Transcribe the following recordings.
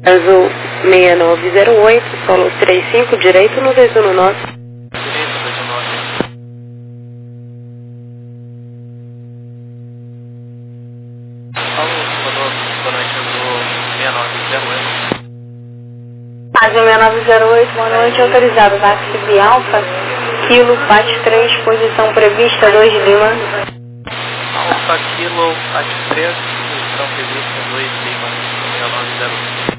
Azul 6908, solo 35, direito no 219. Direito, 219. Alô, boa noite, Azul 6908. Azul 6908, boa noite, autorizado, táxi Alfa, Kilo, Pat 3, posição prevista 2 Lima. Alfa, Kilo, Pat 3, posição prevista 2 Lima, 6908.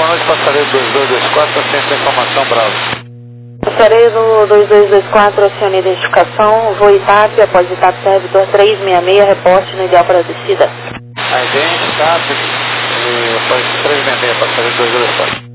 noite, passareiro 2224, assenta a informação, Bravo. Passareiro 2224, acione a identificação, voo ITAP, após ITAP servidor 366, reporte no ideal para a descida. Agente, TAP, após 366, passareiro 2224.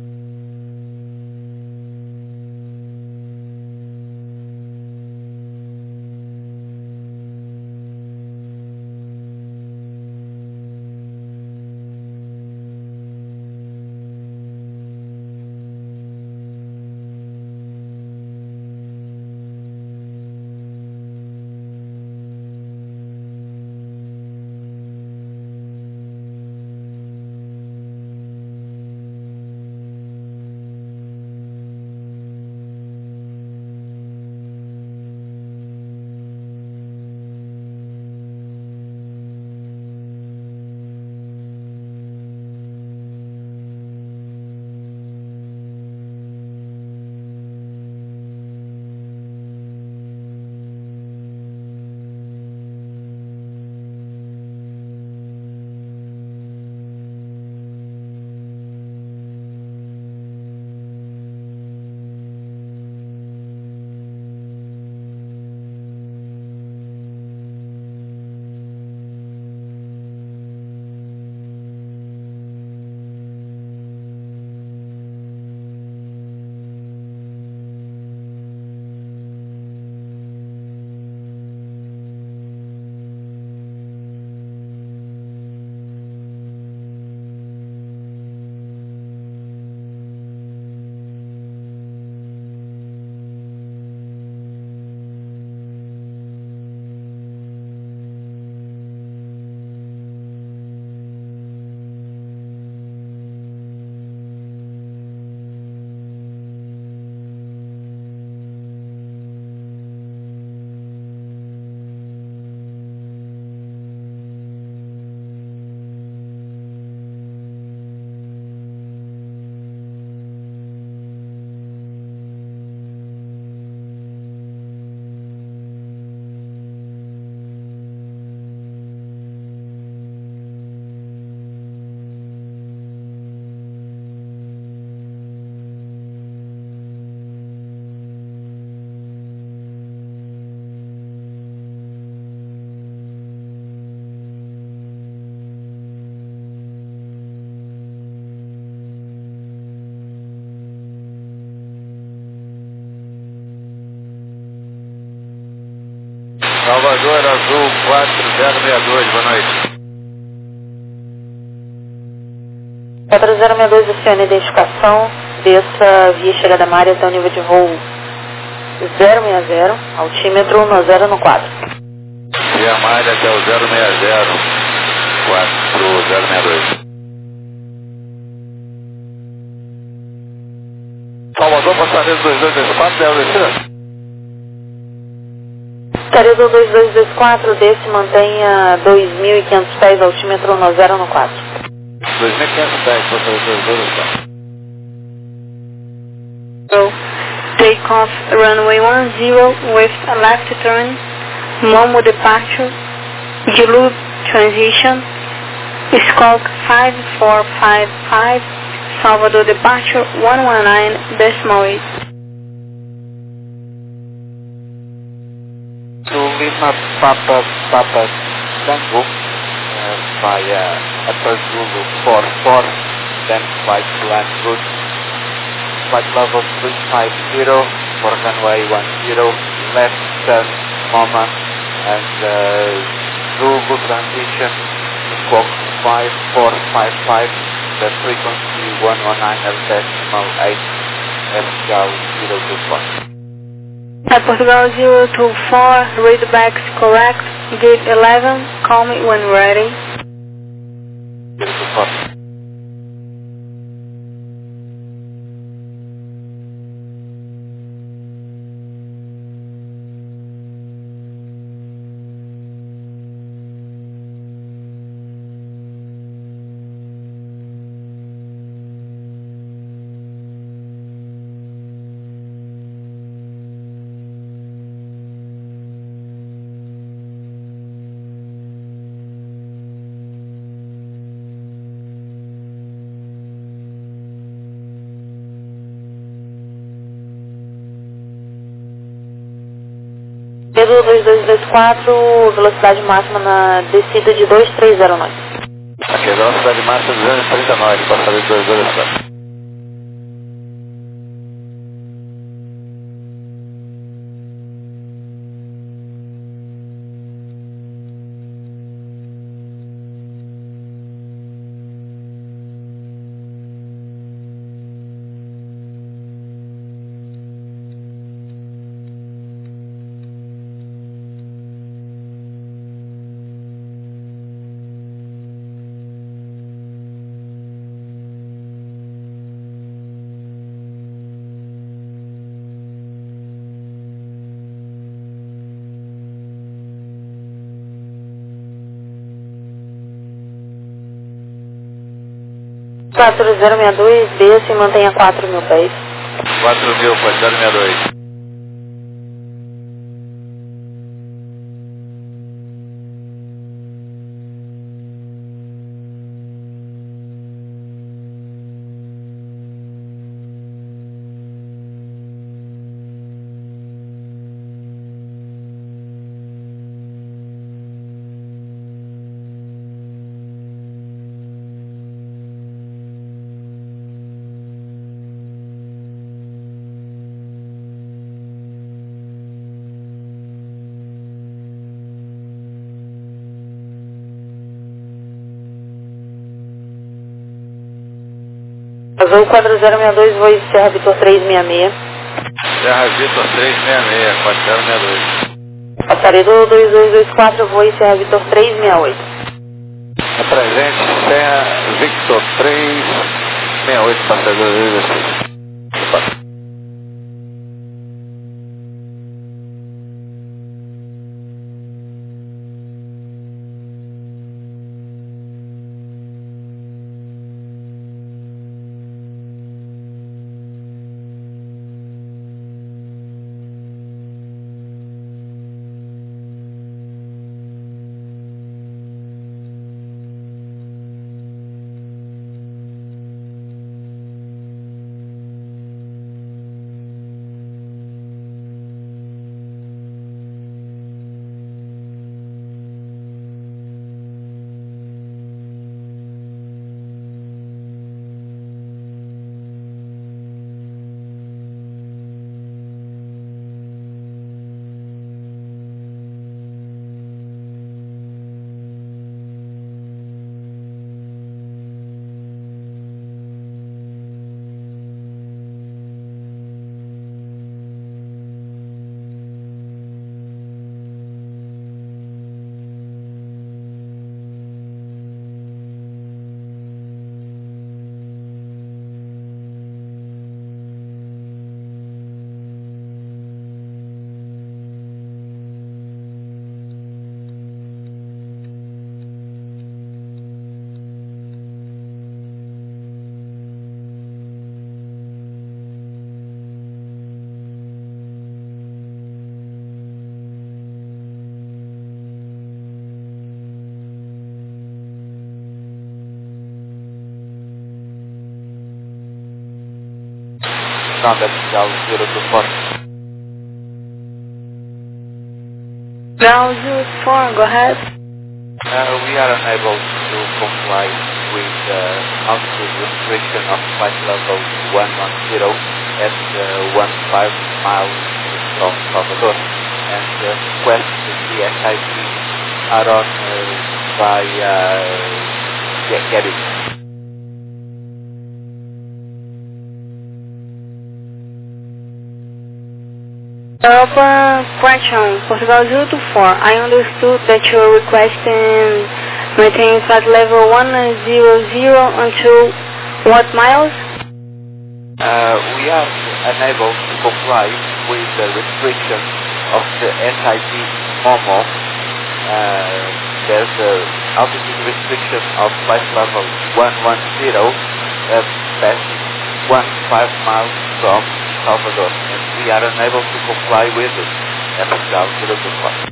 Salvador Azul 4062, boa noite. 4062, acione a identificação, desça via chegada Mária até o nível de voo 060, altímetro no 0 no 4. Via Mária até o 060, 4062. Salvador, passareiro 2224, é o descida? Passareiro 2224, desce, mantenha 2.500 pés, altímetro no 0 no 4. 2.500 pés, passareiro 2224. So, take off runway 10 with a left turn, Momo departure, Duluth transition, Skulk 5455, Salvador departure 119.8. To Lima Papa Tango via Upper Zulu 44, then flight land route, flight level 350 for runway 10, left turn Mama, and Zulu transition, Squawk 5455, the frequency 119.8, Portugal 024. At Portugal 024, read backs correct, gate 11, call me when ready. 024. Passaredo 2224, velocidade máxima na descida de 2309. Ok, velocidade máxima 239, passaredo 2224. Quatro 062, desce e mantenha 4.000 pés. 4.000, pode 062. Azul 4062, voo Serra Vitor 366. Serra Vitor 366, 4062. Passaredo 2224, voo Serra Vitor 368. Apresente, Serra Victor 368, passaredo 2226. Standard Gal 024. Gal 04, go ahead. We are unable to comply with the altitude restriction of flight level 110 at 15 miles from Salvador, and request the SIP are on by Gary. Question, Portugal 024. I understood that you are requesting maintain flight level 100 until what miles? We are unable to comply with the restriction of the SIP MOMO. There's an altitude restriction of flight level 110 passing 15 miles from Salvador, and we are unable to comply with it. Portugal 024.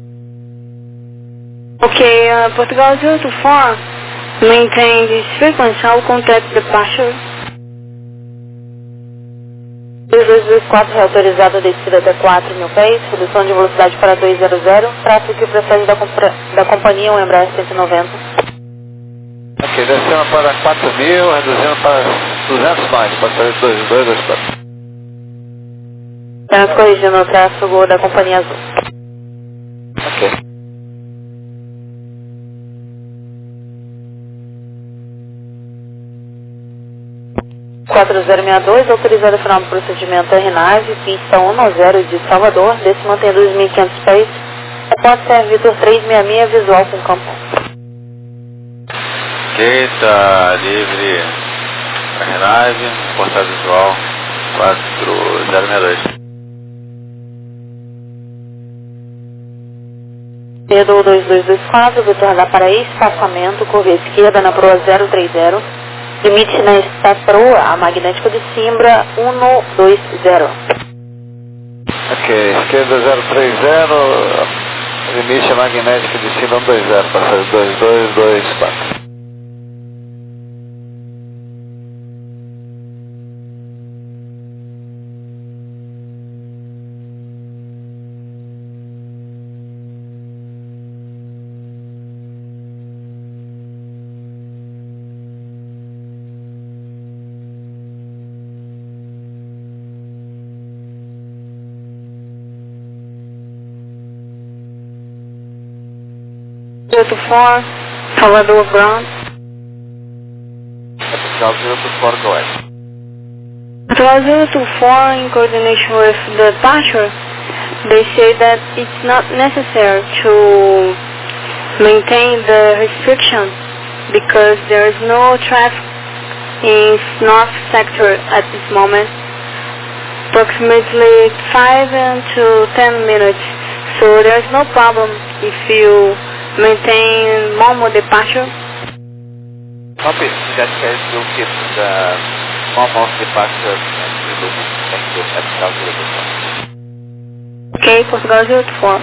Okay, Portugal 024, maintain this frequency. I will contact departure. 2224, reautorizado a descida até 4.000 pés, redução de velocidade para 200, tráfego e procede da companhia, um Embraer 190. Ok, descendo para 4.000, reduzindo para 200 mais, passageiro 2224. Estamos corrigindo o tráfego da companhia azul. Ok. (4062), autorizado a final do procedimento RNAV, pista 10 de Salvador, desse mantém 2.500 pés, após ser Vitor 366, visual com campo. Ok, tá livre. Renave, portal visual 4062. Pedro 2224, Vitor da Paraí, espaçamento, curva esquerda na proa 030, limite na esta proa, a magnética de Simbra 120. Ok, esquerda 030, limite magnética de cima 120, passageiro 2224. To 4, Salvador Ground. Oficial 024, go ahead. Salvador to 4, in coordination with the departure, they say that it's not necessary to maintain the restriction because there is no traffic in north sector at this moment, approximately 5 to 10 minutes. So there's no problem if you maintain normal departure. Copy. That says we'll keep the normal departure and we will thank you at Portugal 04. Ok, Portugal 04.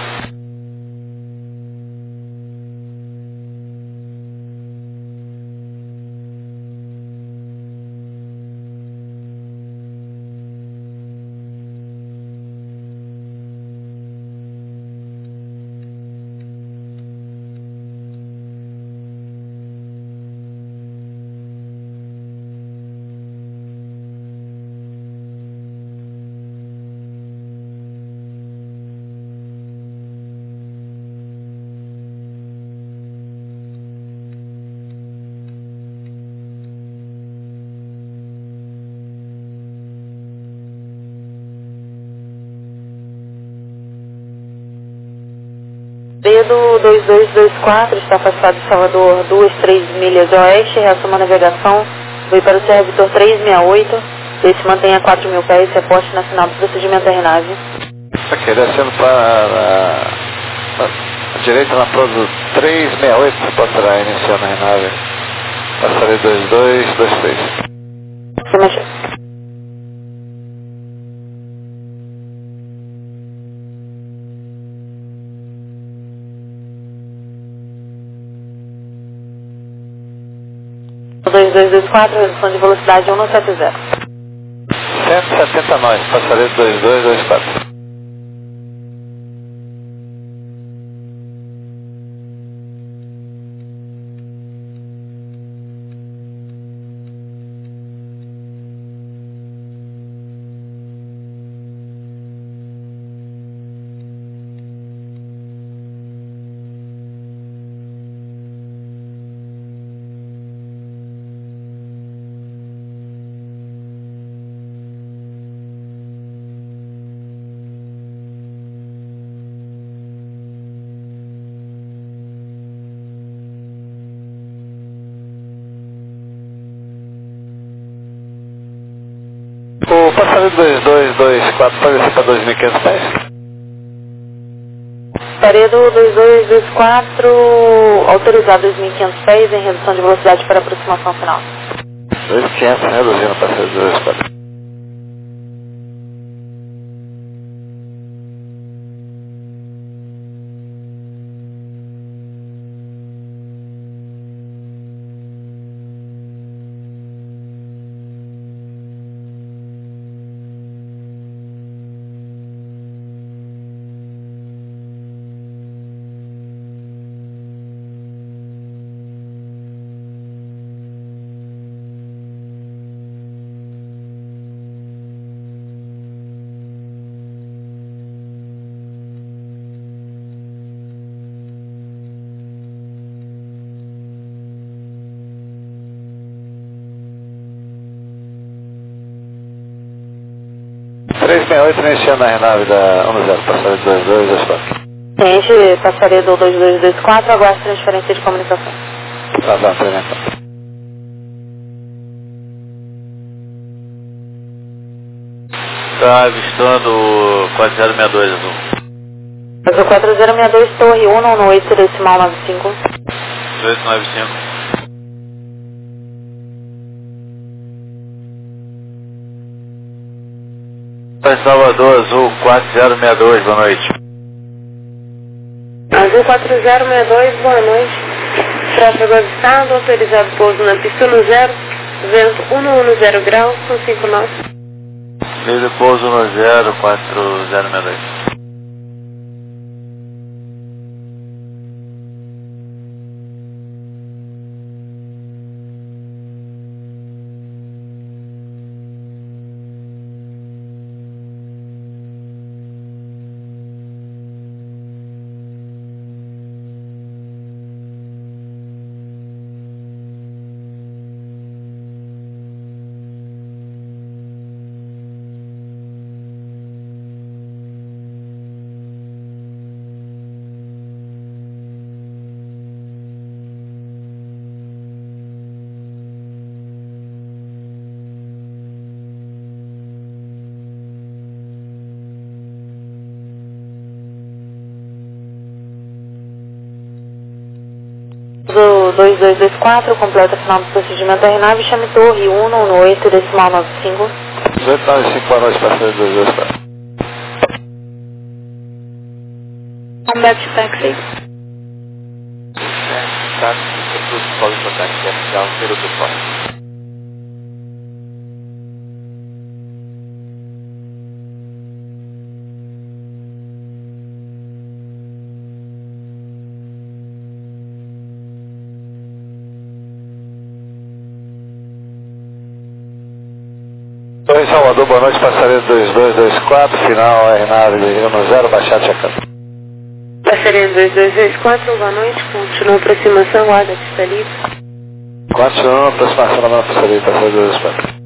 Pedro 2224 está afastado de Salvador 2-3 milhas oeste, reação à navegação, veio para o Serra Vitor 368, esse mantém a 4.000 pés, reporte nacional do procedimento RNAV. Ok, descendo para a direita na proa do 368, passará iniciando a renave. Passarei 2223. Se mexer. O 2224, redução de velocidade 170. 170 nós, passarei 2224. O passageiro 2224 pode descer para 2.500 pés? Paredo 2224, autorizado 2.500 pés em redução de velocidade para aproximação final. 2.500, reduzindo o passageiro 2224. 368 iniciando na renave da 10, passaredo 2224. Ciente, passaredo 2224, aguarde transferência de comunicação. Tá, implementando. Tá avistando o 4062 azul. Azul 4062, torre 118, decimal 95. 1895. Salvador, Azul 4062, boa noite. Azul 4062, boa noite. Tráfego avistado, autorizado pouso na pista no 0, vento 110 graus, com 59. Ele pouso no 0, 4062. Azul 2224, completa final do procedimento da renave, chame torre 118, decimal 95. 1895, boa noite, passaredo 2224. Combat taxi. Táxi, produto, pode botar aqui, oficial 024. Oi, Salvador, boa noite, passaredo 2224, final RNAV de Rio 0, baixar checando. Passaredo 2224, boa noite, continua a aproximação, guarda pista livre. Continua a aproximação da mão passaredo 2224.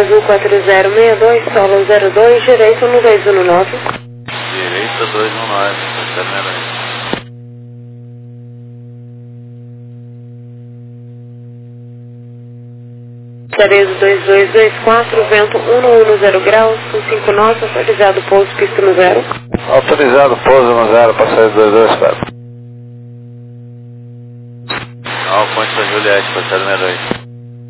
Azul 4062, solo 02, direito no 219. Direita 219, Passageiro 62. Cerezo 2224, vento 110 graus, com 5 knots, autorizado pouso, pista no 0. Autorizado pouso no 0, passageiro 224. Ponte da Juliette, Passageiro 62.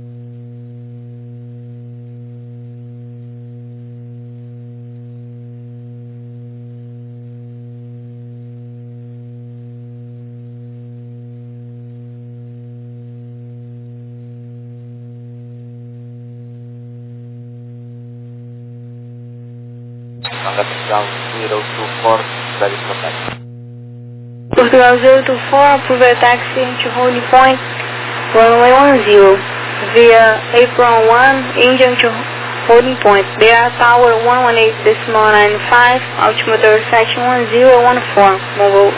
Portugal 024, ready for taxi. Portugal 024, approve a taxi to holding point, runway 10, via April 1, engine to holding point. They are tower 118.95, altimeter section 1014, mobile.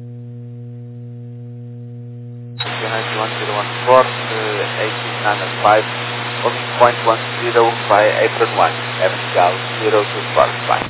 United 1014, 1895, holding point 10 by April 1, Portugal 024, fine.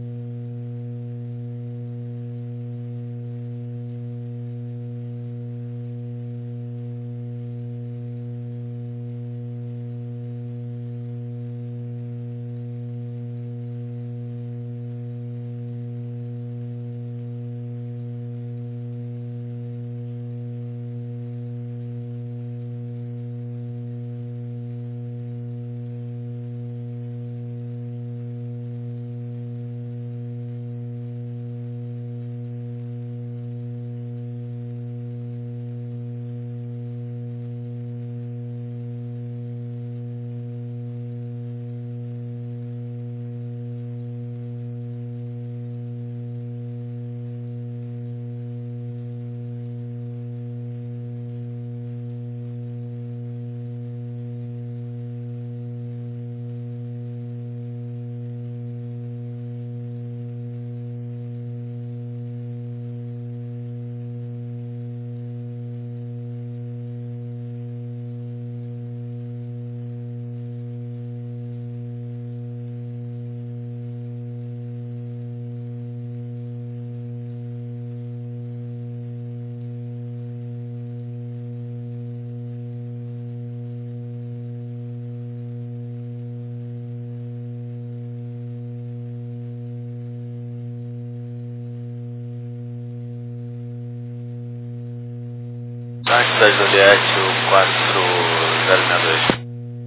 Táxi da Juliette, o 4062.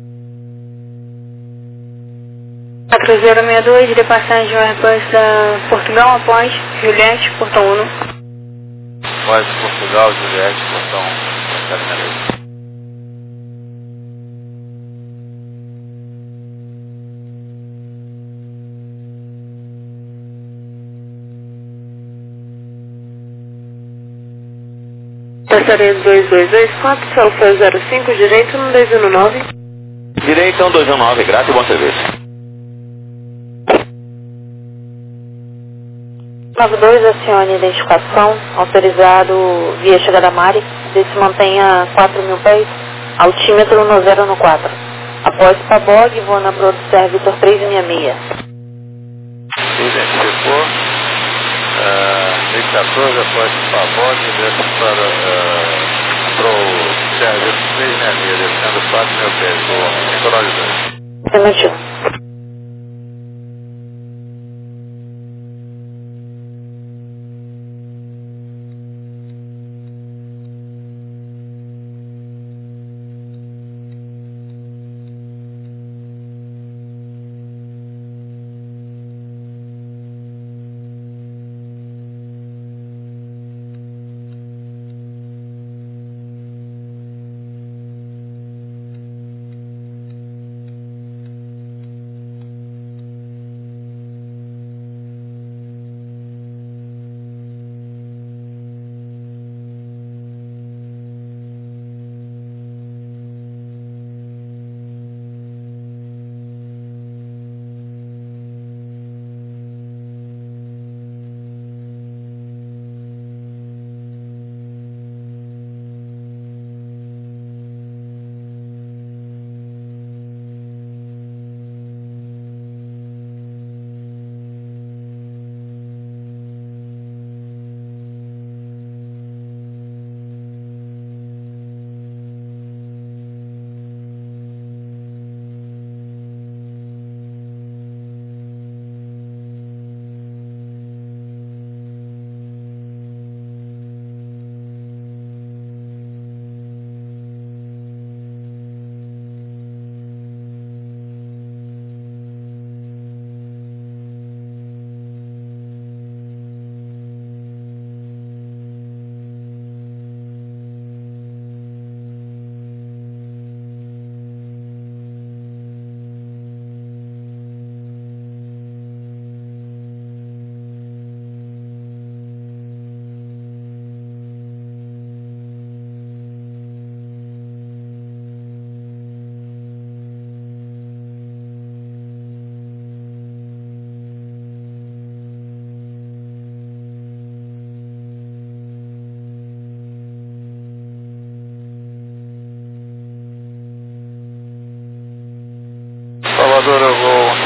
4062, de passagem ao Airbus da Portugal após Juliette, portão 1. Após Portugal, Juliette, portão 1, Passageiro 62. Passaredo 2224, Salfeu 05, direito no 219. Direita 219, grato e bom serviço. 92, acione identificação, autorizado via chegada Mari, se mantenha 4.000 pés, altímetro no 014. Após Pabog, vou na Broadster Vitor 366. Identificou. 14 após Pavone, desce para o serviço 366, descendo 4.000 pés, o Nicolau 2. Afirmativo.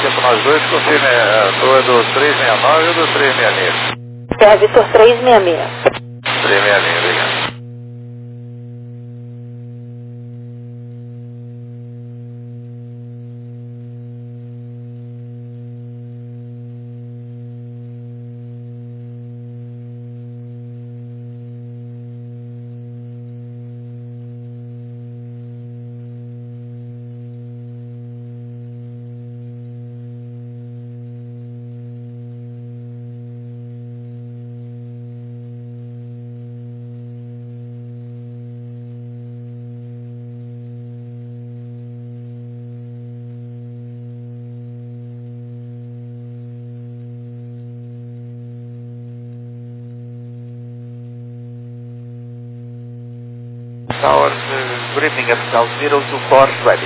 com nós dois, confirme a tua do 369 ou do 366? É Vitor 366. 366, obrigado. Tower, good evening, Portugal 024, ready.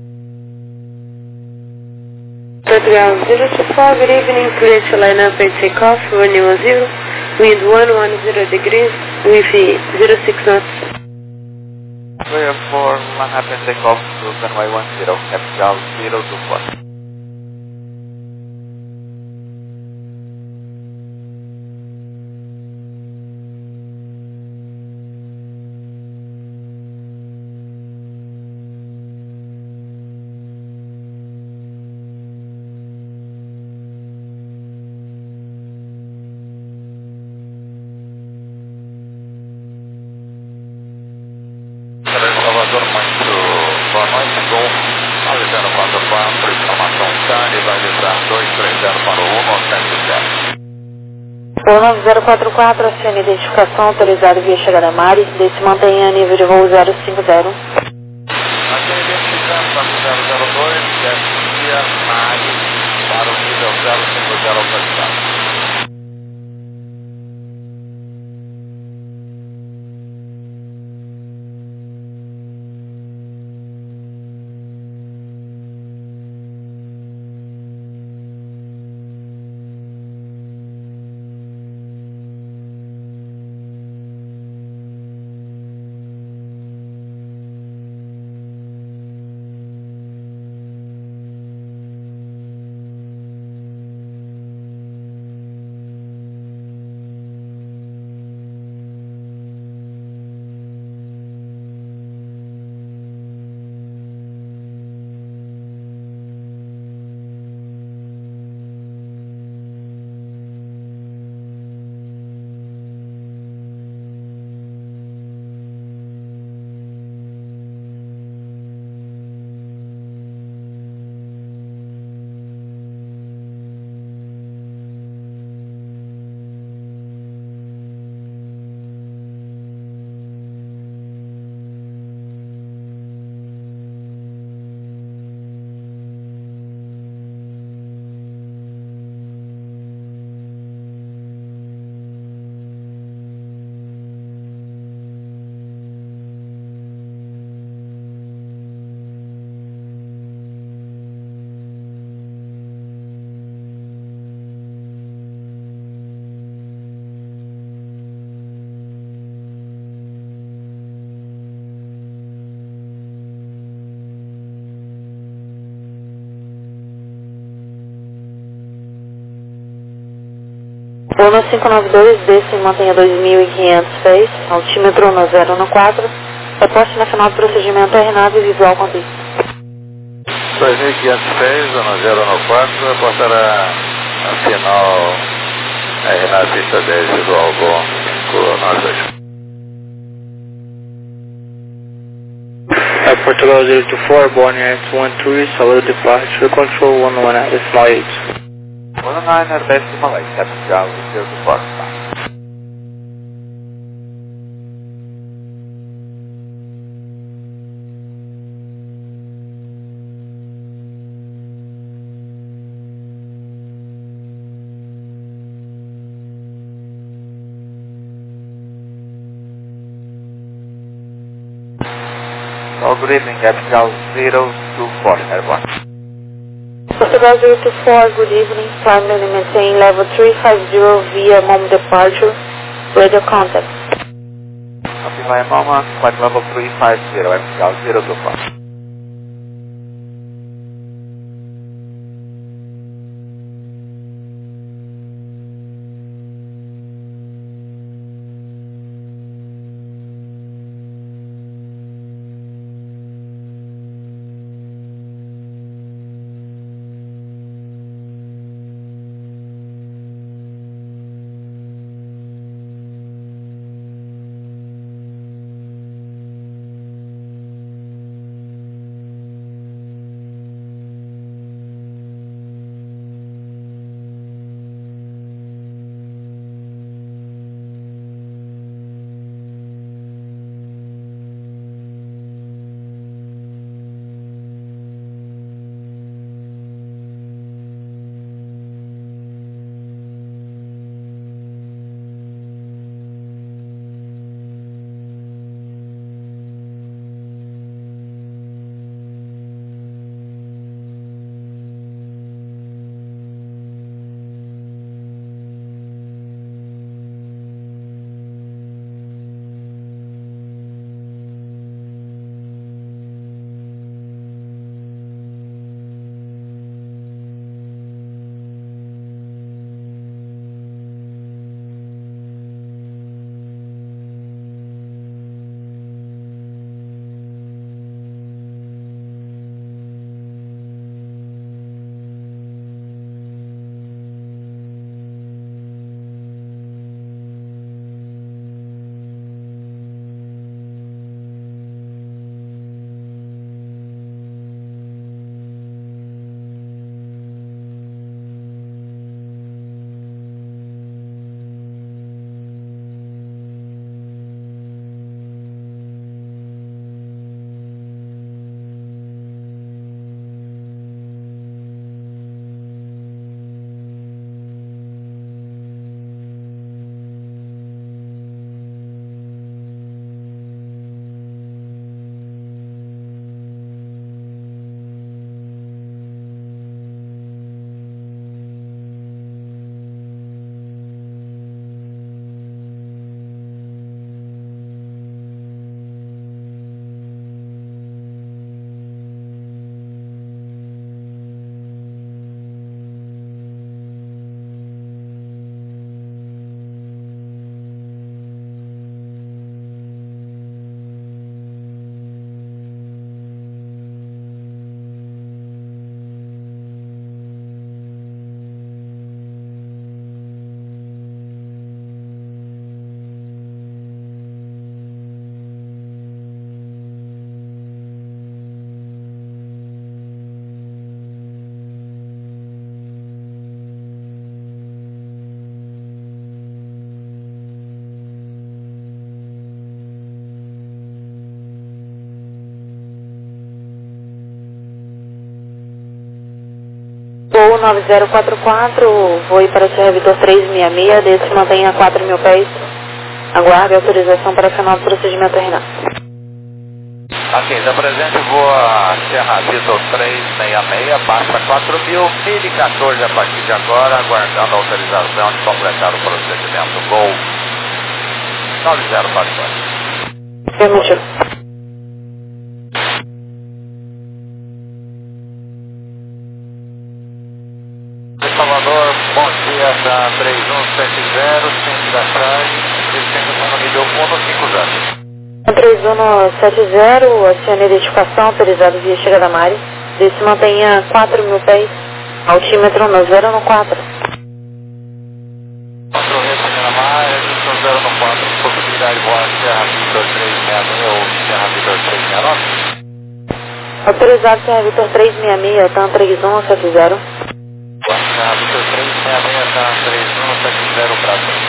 Portugal 024, good evening, clear to line up and take off, running 10, wind 110 degrees, with 06 knots. Clear for line up and take off to runway 10, Portugal 024. Salvador, muito boa noite, Gol, avisando 44, informação Charlie, vai avisar 230 para o 187. Por 9044, acione identificação autorizado via chegada Mari, desse mantenha a nível de voo 050. Aqui identificando para o 002, desce via Mari para o nível 050 autorizado. Ono 592, desce e mantenha 2.500 pés, altímetro no 014, reporte na final do procedimento RNAV visual com pista. 2.500 pés, zona 014, reportará a final na pista 10 visual com nós dois. Portugal 024, Born Air 13, solid departure, control 11 at decimal 8. 19 at decimal 8, Portugal 024. Good evening, Portugal 024, Airborne. Portugal 024, good evening, climb and maintain level 350 via MOM departure, radio contact. Copy via MOM, flight level 350, Portugal 024. Sul 9044, voo para Sierra Vitor 366, desce mantenha a 4.000 pés. Aguarde autorização para final do procedimento renal. Aqui, da presente voa Sierra Vitor 366, passa 4.000, 1014 a partir de agora, aguardando a autorização de completar o procedimento. Gol 9044. Permitido. Salvador, bom dia, da 3170, centro da tarde, descendo para o nível 150. 3170, acione a identificação, autorizado via Chega da Mare. Desce mantenha 4.000 pés, altímetro no 014. Control Chega da Mare, no 014, possibilidade de voar Sierra Vitor 366 ou Sierra Vitor 369. Autorizado Sierra Vitor 366, TAM 3170. Sierra Vitor 366, TAM 3170, Brasil.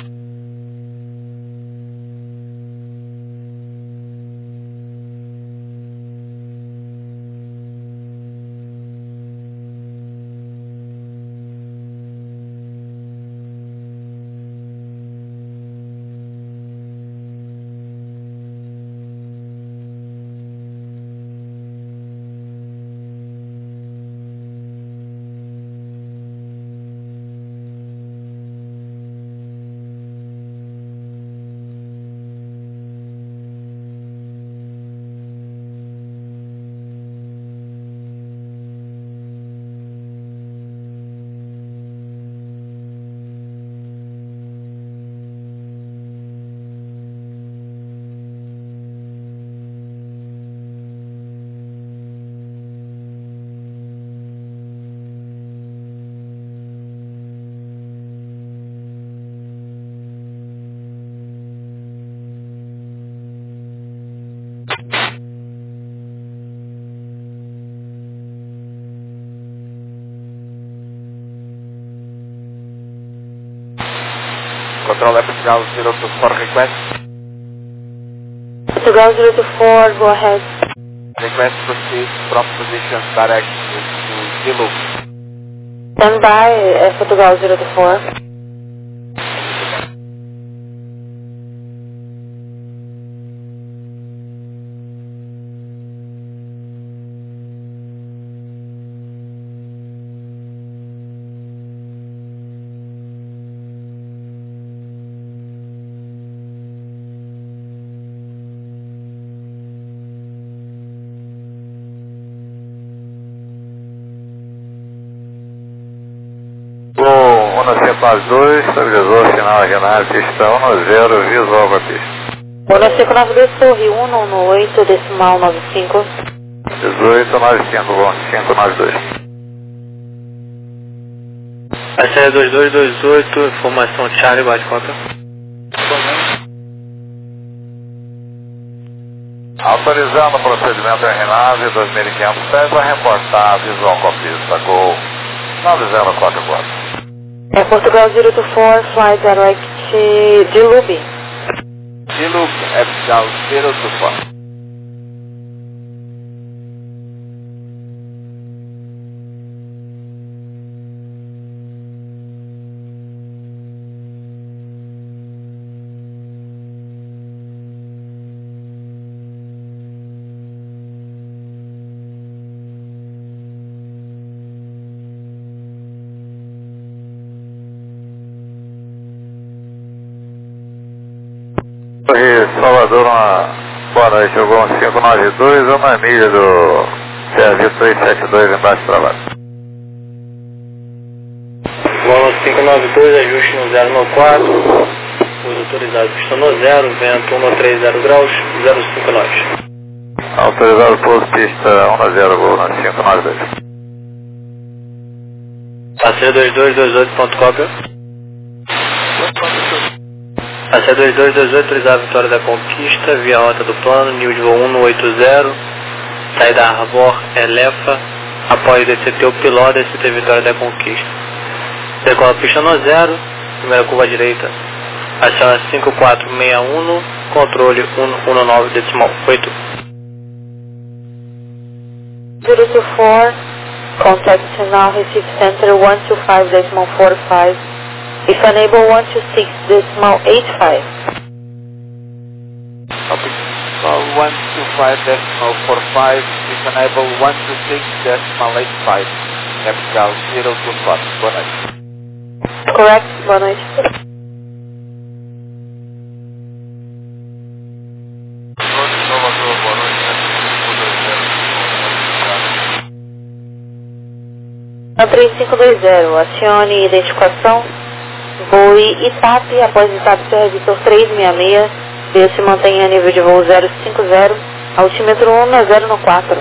Control Portugal 024 request. Portugal 024, go ahead. Request proceed from position direct to Zulu. Stand by, Portugal 024. Gol 152, estabilizou o sinal renal, pista 10, visual com a pista. Boa 592, Torre 118, decimal 95. 1895, bom, 592. Passageiro 2228, informação Charlie, bate conta. Autorizando o procedimento RNAV 2500 pés, vai reportar visual com a pista, Gol 9044. Portugal 024, fly direct to Dilubi. Zulu, Portugal 024. Salvador, boa noite, eu vou 592, uma milha do Sérgio 372 embaixo para baixo. Voo 592, ajuste no 094, uso autorizado, pista no 0, vento 130 graus, 05 knots. Autorizado pouso, pista 10, voo na 592. Passageiro 2228, ponto cópia. Passageiro 2228, autorizado Vitória da Conquista, via rota do plano, nível de voo 180, saída Arbor, Elefa, apoio DCT o piloto, DCT Vitória da Conquista. Decola pista no 0, primeira curva à direita, aciona 5461, controle 119 decimal 8. 024, Contact now Recife Center 125.45. If unable 126.85. Optical 125.45. If unable 126.85. Capital 024. Boa noite. Correct, boa noite. Salvador, boa noite. 3520, acione identificação. Voe ITAP, após ITAP seu revisor 366, Deus se mantenha a nível de voo 050, altímetro 10 no 4.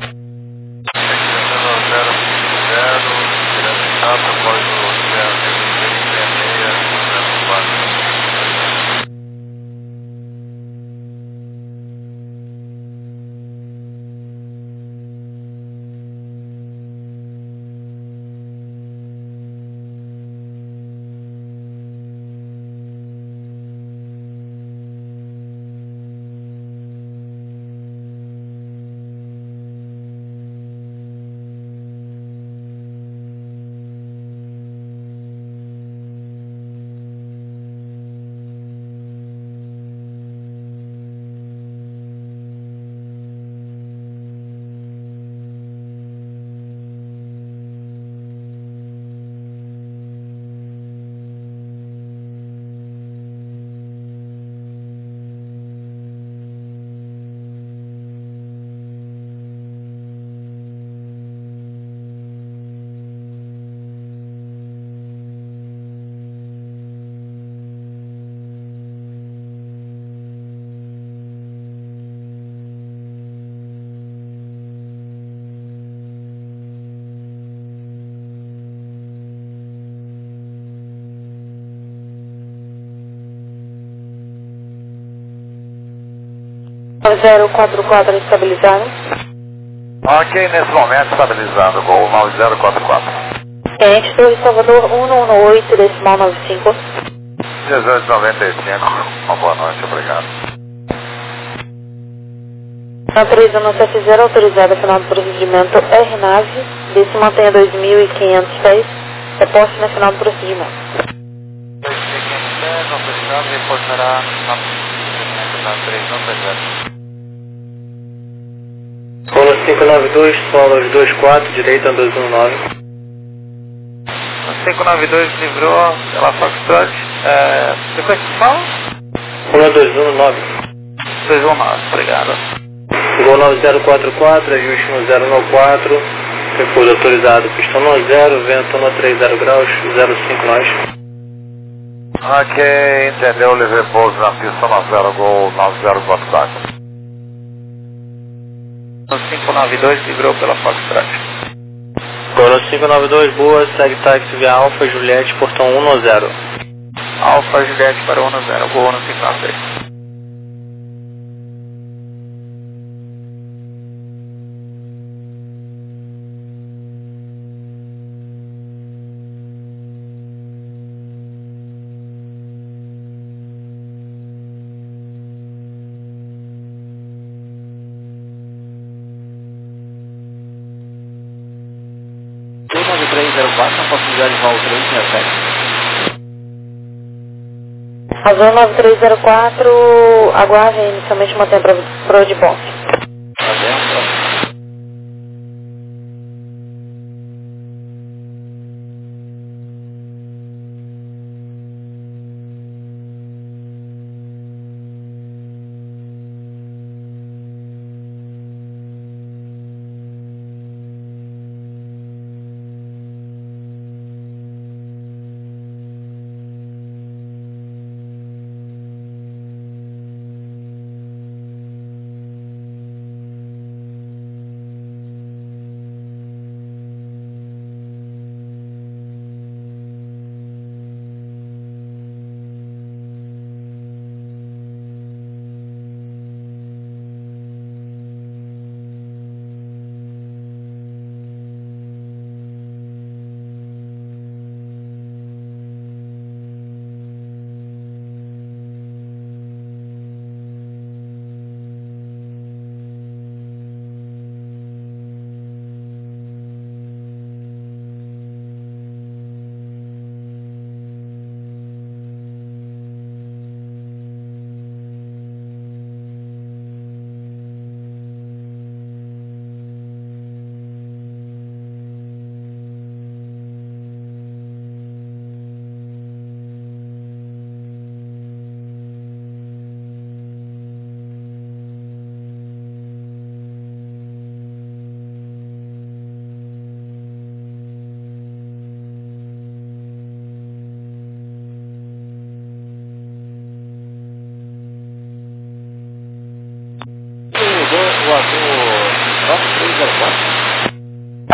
Ok, nesse momento estabilizando com o 9044. Cliente Torre Salvador 118.95. 1895. Uma boa noite, obrigado. Autorizando CF0 autorizada final do procedimento RNAV, desse mantenha 2.500 pés, reporte na final do procedimento. 2.500 pés, autorizado, reportará na procedimento da 390. Polo 592, solo 24, direita 219. 592 livrou pela Foxtrot. Frequência que fala? Polo 219. 219, obrigado. Gol 9044, ajuste no 094, repouso autorizado, pistão no 0, vento no 30 graus, 05 nós. Ok, entendeu, levei pouso na pista no 0, Gol 9044. 592 livrou pela Foxtrot. Gol 592, boa, segue táxi via Alfa Juliette, portão 110. Alfa Juliette para 110, Gol 593. Não posso ligar de volta 367. Azul 9304, aguarde inicialmente mantém para de ponte.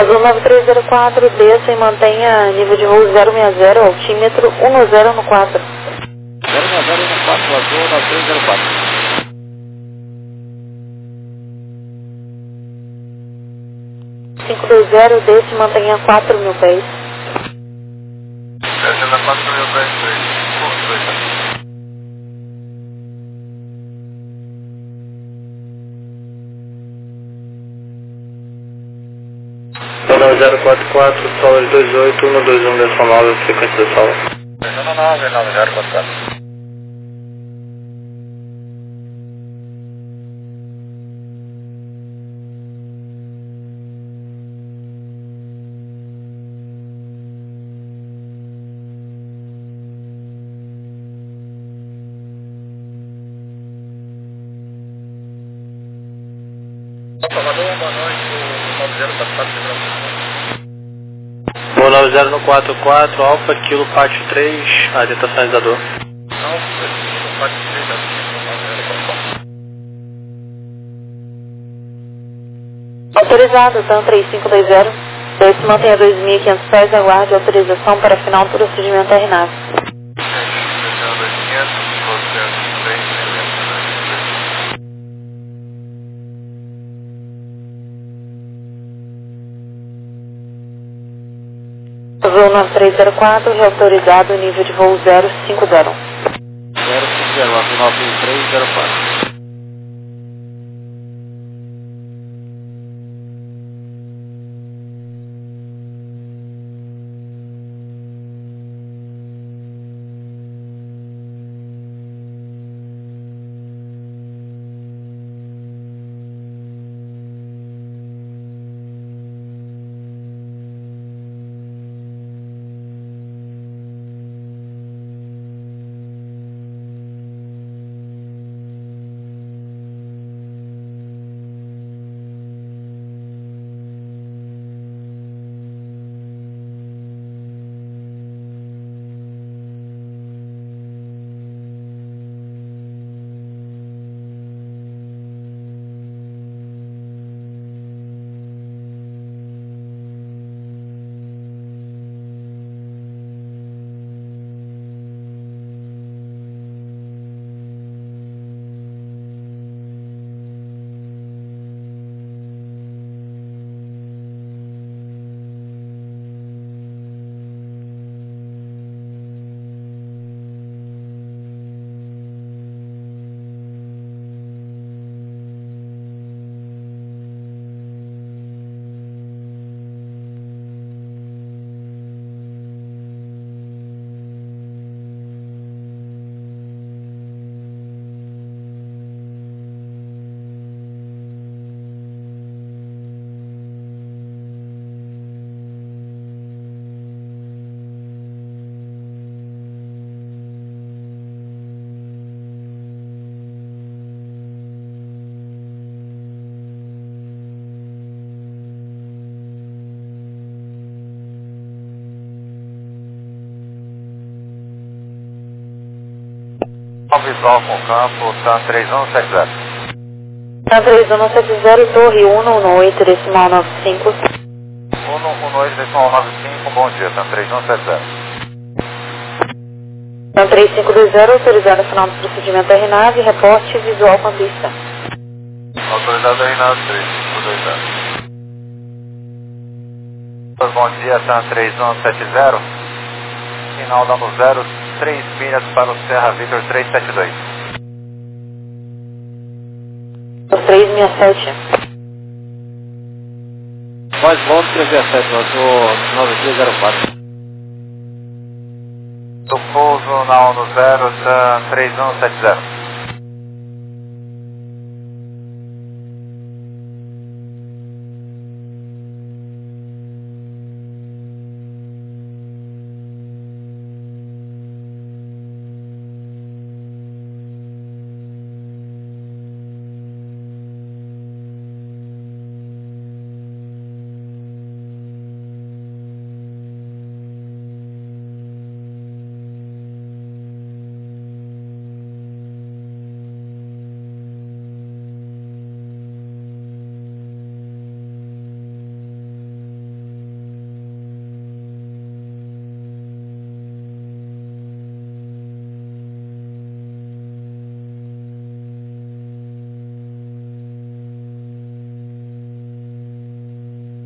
Azul 9304, desça e mantenha nível de voo 060, altímetro 10 no 4. 060 no 4, Azul 9304. .520, desce e mantenha 4.000 pés. Descendo a 4.000 pés, 3. Sonora 044, Solar 28, 121, decimal 9, frequência do Solar. 044. Voo 90 no 44, Alfa, Kilo, parte 3, adianta sinalizador. Autorizado, TAM 3520, desce e mantenha 2.500 pés, aguarde autorização para final do procedimento RNAV. Voo 9304, reautorizado, nível de voo 050. 050, Azul 9304. Visual com campo, TAM 3170. TAM 3170, torre 118, decimal 95. 118, decimal 95, bom dia, TAM 3170. TAM 3520, autorizado final do procedimento RNAV, reporte visual com a pista. Autorizado RNAV 3520. Bom dia, TAM 3170. Final dando 03 milhas para o Serra Victor 372. 367. Mais volta 367, Azul 9304. Do pouso na 10, TAM 3170.